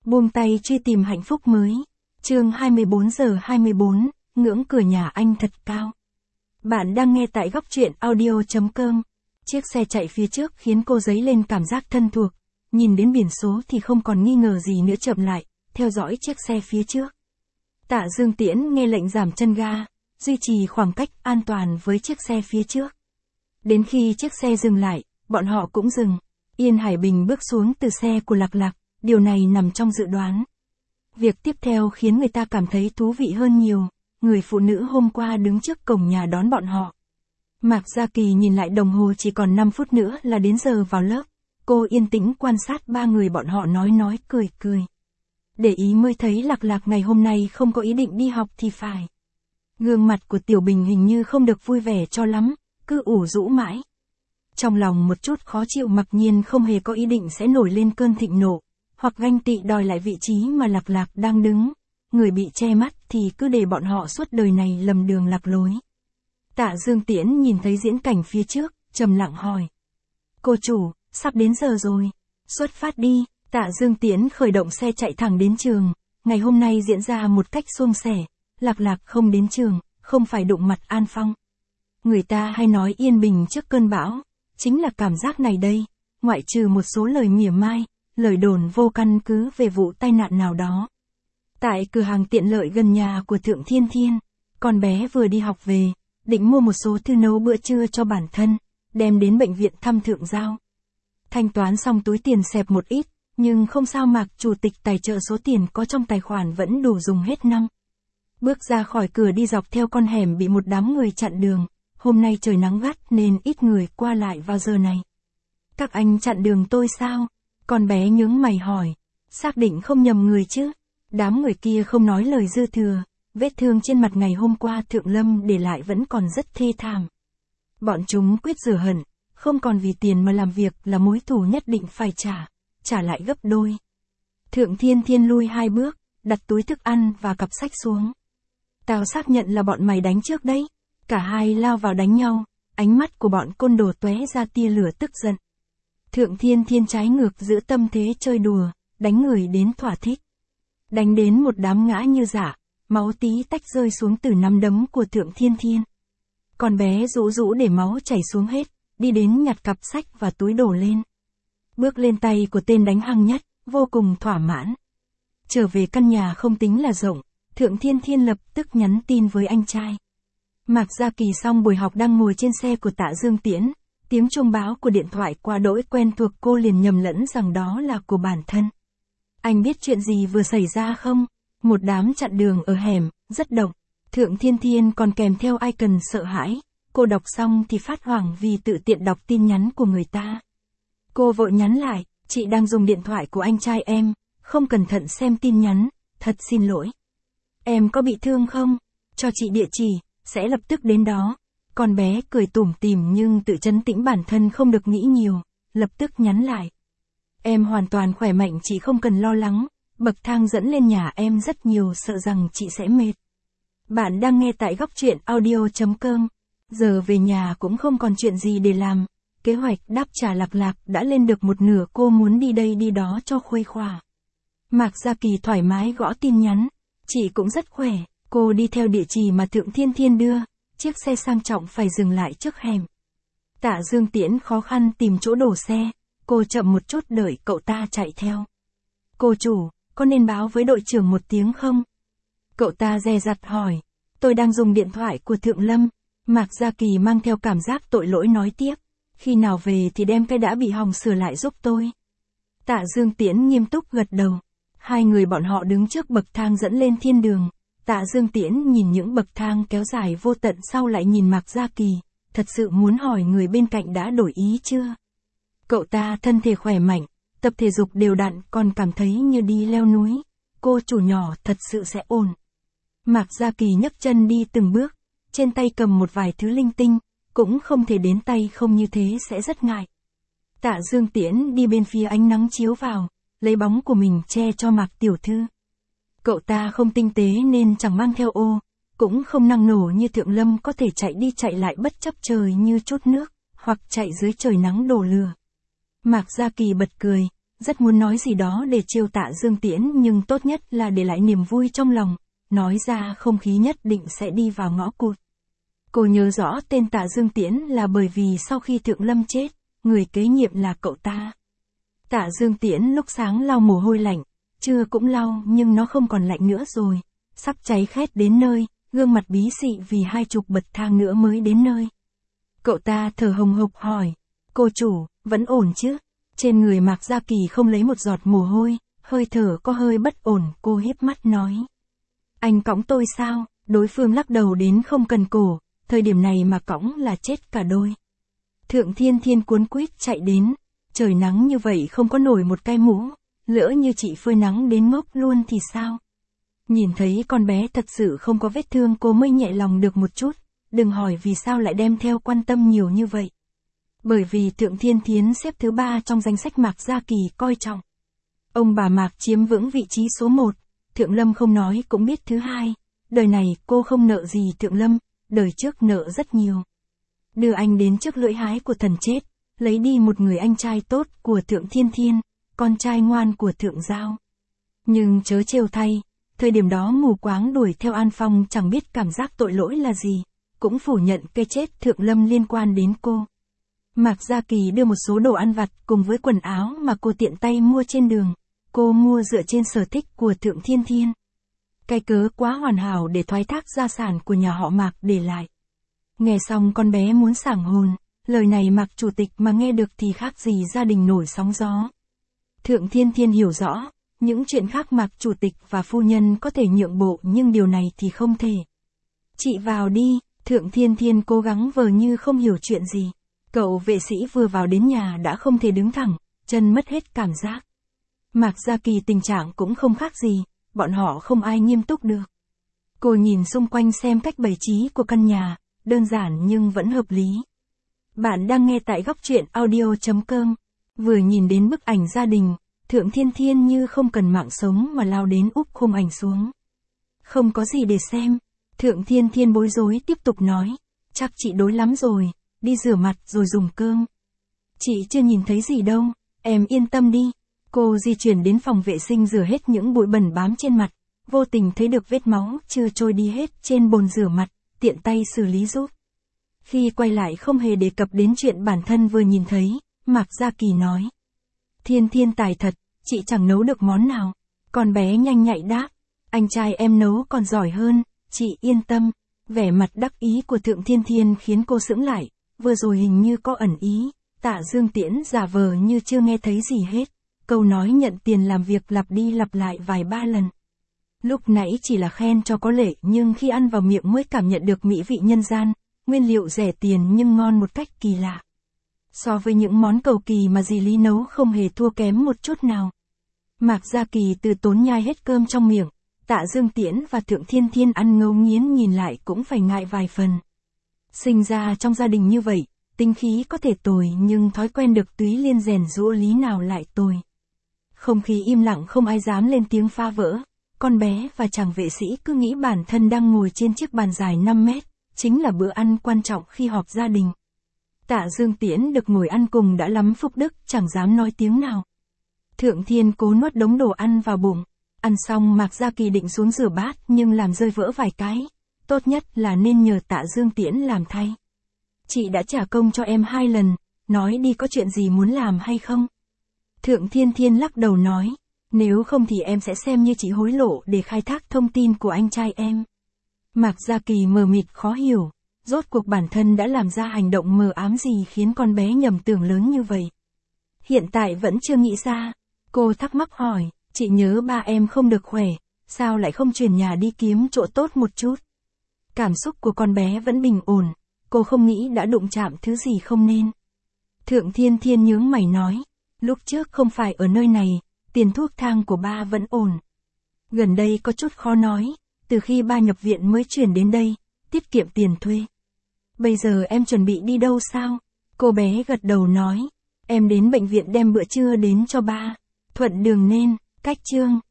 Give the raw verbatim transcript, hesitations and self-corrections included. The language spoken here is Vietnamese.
Buông tay truy tìm hạnh phúc mới. Chương hai mươi bốn giờ hai mươi bốn, ngưỡng cửa nhà anh thật cao. Bạn đang nghe tại góc truyện audio chấm com. Chiếc xe chạy phía trước khiến cô dấy lên cảm giác thân thuộc. Nhìn đến biển số thì không còn nghi ngờ gì nữa, chậm lại, theo dõi chiếc xe phía trước. Tạ Dương Tiễn nghe lệnh giảm chân ga, duy trì khoảng cách an toàn với chiếc xe phía trước. Đến khi chiếc xe dừng lại, bọn họ cũng dừng. Yên Hải Bình bước xuống từ xe của Lạc Lạc, điều này nằm trong dự đoán. Việc tiếp theo khiến người ta cảm thấy thú vị hơn nhiều, người phụ nữ hôm qua đứng trước cổng nhà đón bọn họ. Mạc Gia Kỳ nhìn lại đồng hồ, chỉ còn năm phút nữa là đến giờ vào lớp. Cô yên tĩnh quan sát ba người bọn họ, nói nói cười cười. Để ý mới thấy Lạc Lạc ngày hôm nay không có ý định đi học thì phải. Gương mặt của Tiểu Bình hình như không được vui vẻ cho lắm, cứ ủ rũ mãi. Trong lòng một chút khó chịu, mặc nhiên không hề có ý định sẽ nổi lên cơn thịnh nộ, hoặc ganh tị đòi lại vị trí mà Lạc Lạc đang đứng. Người bị che mắt thì cứ để bọn họ suốt đời này lầm đường lạc lối. Tạ Dương Tiễn nhìn thấy diễn cảnh phía trước, trầm lặng hỏi. Cô chủ, sắp đến giờ rồi. Xuất phát đi. Tạ Dương Tiễn khởi động xe chạy thẳng đến trường. Ngày hôm nay diễn ra một cách suôn sẻ. Lạc Lạc không đến trường, không phải đụng mặt An Phong. Người ta hay nói yên bình trước cơn bão. Chính là cảm giác này đây. Ngoại trừ một số lời mỉa mai, lời đồn vô căn cứ về vụ tai nạn nào đó. Tại cửa hàng tiện lợi gần nhà của Thượng Thiên Thiên, con bé vừa đi học về, định mua một số thư nấu bữa trưa cho bản thân, đem đến bệnh viện thăm Thượng Giao. Thanh toán xong túi tiền xẹp một ít, nhưng không sao, Mạc chủ tịch tài trợ số tiền có trong tài khoản vẫn đủ dùng hết năm. Bước ra khỏi cửa đi dọc theo con hẻm bị một đám người chặn đường, hôm nay trời nắng gắt nên ít người qua lại vào giờ này. Các anh chặn đường tôi sao? Con bé nhướng mày hỏi, xác định không nhầm người chứ? Đám người kia không nói lời dư thừa, vết thương trên mặt ngày hôm qua Thượng Lâm để lại vẫn còn rất thê thảm. Bọn chúng quyết rửa hận, không còn vì tiền mà làm việc, là mối thù nhất định phải trả, trả lại gấp đôi. Thượng Thiên Thiên lui hai bước, đặt túi thức ăn và cặp sách xuống. Tao xác nhận là bọn mày đánh trước đấy. Cả hai lao vào đánh nhau, ánh mắt của bọn côn đồ tóe ra tia lửa tức giận. Thượng Thiên Thiên trái ngược giữ tâm thế chơi đùa, đánh người đến thỏa thích. Đánh đến một đám ngã như rả, máu tí tách rơi xuống từ nắm đấm của Thượng Thiên Thiên. Con bé rũ rũ để máu chảy xuống hết, đi đến nhặt cặp sách và túi đổ lên. Bước lên tay của tên đánh hăng nhất, vô cùng thỏa mãn. Trở về căn nhà không tính là rộng, Thượng Thiên Thiên lập tức nhắn tin với anh trai. Mạc Gia Kỳ xong buổi học đang ngồi trên xe của Tạ Dương Tiễn, tiếng chuông báo của điện thoại qua đỗi quen thuộc, cô liền nhầm lẫn rằng đó là của bản thân. Anh biết chuyện gì vừa xảy ra không? Một đám chặn đường ở hẻm, rất động. Thượng Thiên Thiên còn kèm theo icon sợ hãi. Cô đọc xong thì phát hoảng vì tự tiện đọc tin nhắn của người ta. Cô vội nhắn lại, chị đang dùng điện thoại của anh trai em, không cẩn thận xem tin nhắn, thật xin lỗi. Em có bị thương không? Cho chị địa chỉ, sẽ lập tức đến đó. Con bé cười tủm tỉm nhưng tự trấn tĩnh bản thân không được nghĩ nhiều, lập tức nhắn lại. Em hoàn toàn khỏe mạnh, chị không cần lo lắng, bậc thang dẫn lên nhà em rất nhiều, sợ rằng chị sẽ mệt. Bạn đang nghe tại góc truyện audio chấm com. Giờ về nhà cũng không còn chuyện gì để làm. Kế hoạch đáp trả Lạc Lạc đã lên được một nửa, cô muốn đi đây đi đó cho khuây khỏa. Mạc Gia Kỳ thoải mái gõ tin nhắn. Chị cũng rất khỏe. Cô đi theo địa chỉ mà Thượng Thiên Thiên đưa. Chiếc xe sang trọng phải dừng lại trước hẻm. Tạ Dương Tiễn khó khăn tìm chỗ đổ xe. Cô chậm một chút đợi cậu ta chạy theo. Cô chủ, có nên báo với đội trưởng một tiếng không? Cậu ta dè dặt hỏi. Tôi đang dùng điện thoại của Thượng Lâm. Mạc Gia Kỳ mang theo cảm giác tội lỗi nói tiếp. Khi nào về thì đem cái đã bị hỏng sửa lại giúp tôi. Tạ Dương Tiễn nghiêm túc gật đầu. Hai người bọn họ đứng trước bậc thang dẫn lên thiên đường. Tạ Dương Tiễn nhìn những bậc thang kéo dài vô tận, sau lại nhìn Mạc Gia Kỳ. Thật sự muốn hỏi người bên cạnh đã đổi ý chưa? Cậu ta thân thể khỏe mạnh, tập thể dục đều đặn, còn cảm thấy như đi leo núi. Cô chủ nhỏ thật sự sẽ ổn. Mạc Gia Kỳ nhấc chân đi từng bước, trên tay cầm một vài thứ linh tinh, cũng không thể đến tay không, như thế sẽ rất ngại. Tạ Dương Tiễn đi bên phía ánh nắng chiếu vào, lấy bóng của mình che cho Mạc tiểu thư. Cậu ta không tinh tế nên chẳng mang theo ô, cũng không năng nổ như Thượng Lâm có thể chạy đi chạy lại bất chấp trời như chút nước, hoặc chạy dưới trời nắng đổ lửa. Mạc Gia Kỳ bật cười, rất muốn nói gì đó để trêu Tạ Dương Tiễn nhưng tốt nhất là để lại niềm vui trong lòng, nói ra không khí nhất định sẽ đi vào ngõ cụt. Cô nhớ rõ tên Tạ Dương Tiễn là bởi vì sau khi Thượng Lâm chết, người kế nhiệm là cậu ta. Tạ Dương Tiễn lúc sáng lau mồ hôi lạnh, trưa cũng lau nhưng nó không còn lạnh nữa rồi, sắp cháy khét đến nơi, gương mặt bí xị vì hai chục bậc thang nữa mới đến nơi. Cậu ta thở hồng hộc hỏi, cô chủ, vẫn ổn chứ? Trên người Mạc Gia Kỳ không lấy một giọt mồ hôi, hơi thở có hơi bất ổn, cô híp mắt nói. Anh cõng tôi sao? Đối phương lắc đầu đến không cần cổ, thời điểm này mà cõng là chết cả đôi. Thượng Thiên Thiên cuốn quýt chạy đến, trời nắng như vậy không có nổi một cái mũ, lỡ như chị phơi nắng đến ngốc luôn thì sao? Nhìn thấy con bé thật sự không có vết thương cô mới nhẹ lòng được một chút, đừng hỏi vì sao lại đem theo quan tâm nhiều như vậy. Bởi vì Thượng Thiên Thiến xếp thứ ba trong danh sách Mạc Gia Kỳ coi trọng. Ông bà Mạc chiếm vững vị trí số một, Thượng Lâm không nói cũng biết thứ hai, đời này cô không nợ gì Thượng Lâm, đời trước nợ rất nhiều. Đưa anh đến trước lưỡi hái của thần chết, lấy đi một người anh trai tốt của Thượng Thiên Thiên, con trai ngoan của Thượng Giao. Nhưng chớ trêu thay, thời điểm đó mù quáng đuổi theo An Phong chẳng biết cảm giác tội lỗi là gì, cũng phủ nhận cái chết Thượng Lâm liên quan đến cô. Mạc Gia Kỳ đưa một số đồ ăn vặt cùng với quần áo mà cô tiện tay mua trên đường, cô mua dựa trên sở thích của Thượng Thiên Thiên. Cái cớ quá hoàn hảo để thoái thác gia sản của nhà họ Mạc để lại. Nghe xong con bé muốn sảng hồn, lời này Mạc chủ tịch mà nghe được thì khác gì gia đình nổi sóng gió. Thượng Thiên Thiên hiểu rõ, những chuyện khác Mạc chủ tịch và phu nhân có thể nhượng bộ nhưng điều này thì không thể. Chị vào đi, Thượng Thiên Thiên cố gắng vờ như không hiểu chuyện gì. Cậu vệ sĩ vừa vào đến nhà đã không thể đứng thẳng, chân mất hết cảm giác. Mạc Gia Kỳ tình trạng cũng không khác gì, bọn họ không ai nghiêm túc được. Cô nhìn xung quanh xem cách bày trí của căn nhà, đơn giản nhưng vẫn hợp lý. Bạn đang nghe tại góc truyện audio chấm com. Vừa nhìn đến bức ảnh gia đình, Thượng Thiên Thiên như không cần mạng sống mà lao đến úp khung ảnh xuống. Không có gì để xem. Thượng Thiên Thiên bối rối tiếp tục nói, chắc chị đói lắm rồi, đi rửa mặt rồi dùng cơm. Chị chưa nhìn thấy gì đâu, em yên tâm đi. Cô di chuyển đến phòng vệ sinh rửa hết những bụi bẩn bám trên mặt, vô tình thấy được vết máu chưa trôi đi hết trên bồn rửa mặt, tiện tay xử lý giúp. Khi quay lại không hề đề cập đến chuyện bản thân vừa nhìn thấy, Mạc Gia Kỳ nói. Thiên Thiên tài thật, chị chẳng nấu được món nào. Con bé nhanh nhạy đáp, anh trai em nấu còn giỏi hơn, chị yên tâm. Vẻ mặt đắc ý của Thượng Thiên Thiên khiến cô sững lại, vừa rồi hình như có ẩn ý, Tạ Dương Tiễn giả vờ như chưa nghe thấy gì hết. Câu nói nhận tiền làm việc lặp đi lặp lại vài ba lần. Lúc nãy chỉ là khen cho có lệ nhưng khi ăn vào miệng mới cảm nhận được mỹ vị nhân gian, nguyên liệu rẻ tiền nhưng ngon một cách kỳ lạ. So với những món cầu kỳ mà dì Lý nấu không hề thua kém một chút nào. Mạc Gia Kỳ từ tốn nhai hết cơm trong miệng, Tạ Dương Tiễn và Thượng Thiên Thiên ăn ngấu nghiến nhìn lại cũng phải ngại vài phần. Sinh ra trong gia đình như vậy, tính khí có thể tồi nhưng thói quen được túy liên rèn giũa lý nào lại tồi. Không khí im lặng không ai dám lên tiếng phá vỡ, con bé và chàng vệ sĩ cứ nghĩ bản thân đang ngồi trên chiếc bàn dài năm mét, chính là bữa ăn quan trọng khi họp gia đình. Tạ Dương Tiễn được ngồi ăn cùng đã lắm phúc đức, chẳng dám nói tiếng nào. Thượng Thiên cố nuốt đống đồ ăn vào bụng, ăn xong Mạc Gia Kỳ định xuống rửa bát nhưng làm rơi vỡ vài cái, tốt nhất là nên nhờ Tạ Dương Tiễn làm thay. Chị đã trả công cho em hai lần, nói đi có chuyện gì muốn làm hay không? Thượng Thiên Thiên lắc đầu nói, nếu không thì em sẽ xem như chị hối lộ để khai thác thông tin của anh trai em. Mạc Gia Kỳ mờ mịt khó hiểu, rốt cuộc bản thân đã làm ra hành động mờ ám gì khiến con bé nhầm tưởng lớn như vậy. Hiện tại vẫn chưa nghĩ ra, cô thắc mắc hỏi, chị nhớ ba em không được khỏe, sao lại không chuyển nhà đi kiếm chỗ tốt một chút? Cảm xúc của con bé vẫn bình ổn, cô không nghĩ đã đụng chạm thứ gì không nên. Thượng Thiên Thiên nhướng mày nói, lúc trước không phải ở nơi này, tiền thuốc thang của ba vẫn ổn. Gần đây có chút khó nói, từ khi ba nhập viện mới chuyển đến đây, tiết kiệm tiền thuê. Bây giờ em chuẩn bị đi đâu sao? Cô bé gật đầu nói, em đến bệnh viện đem bữa trưa đến cho ba. Thuận đường nên, cách Trương.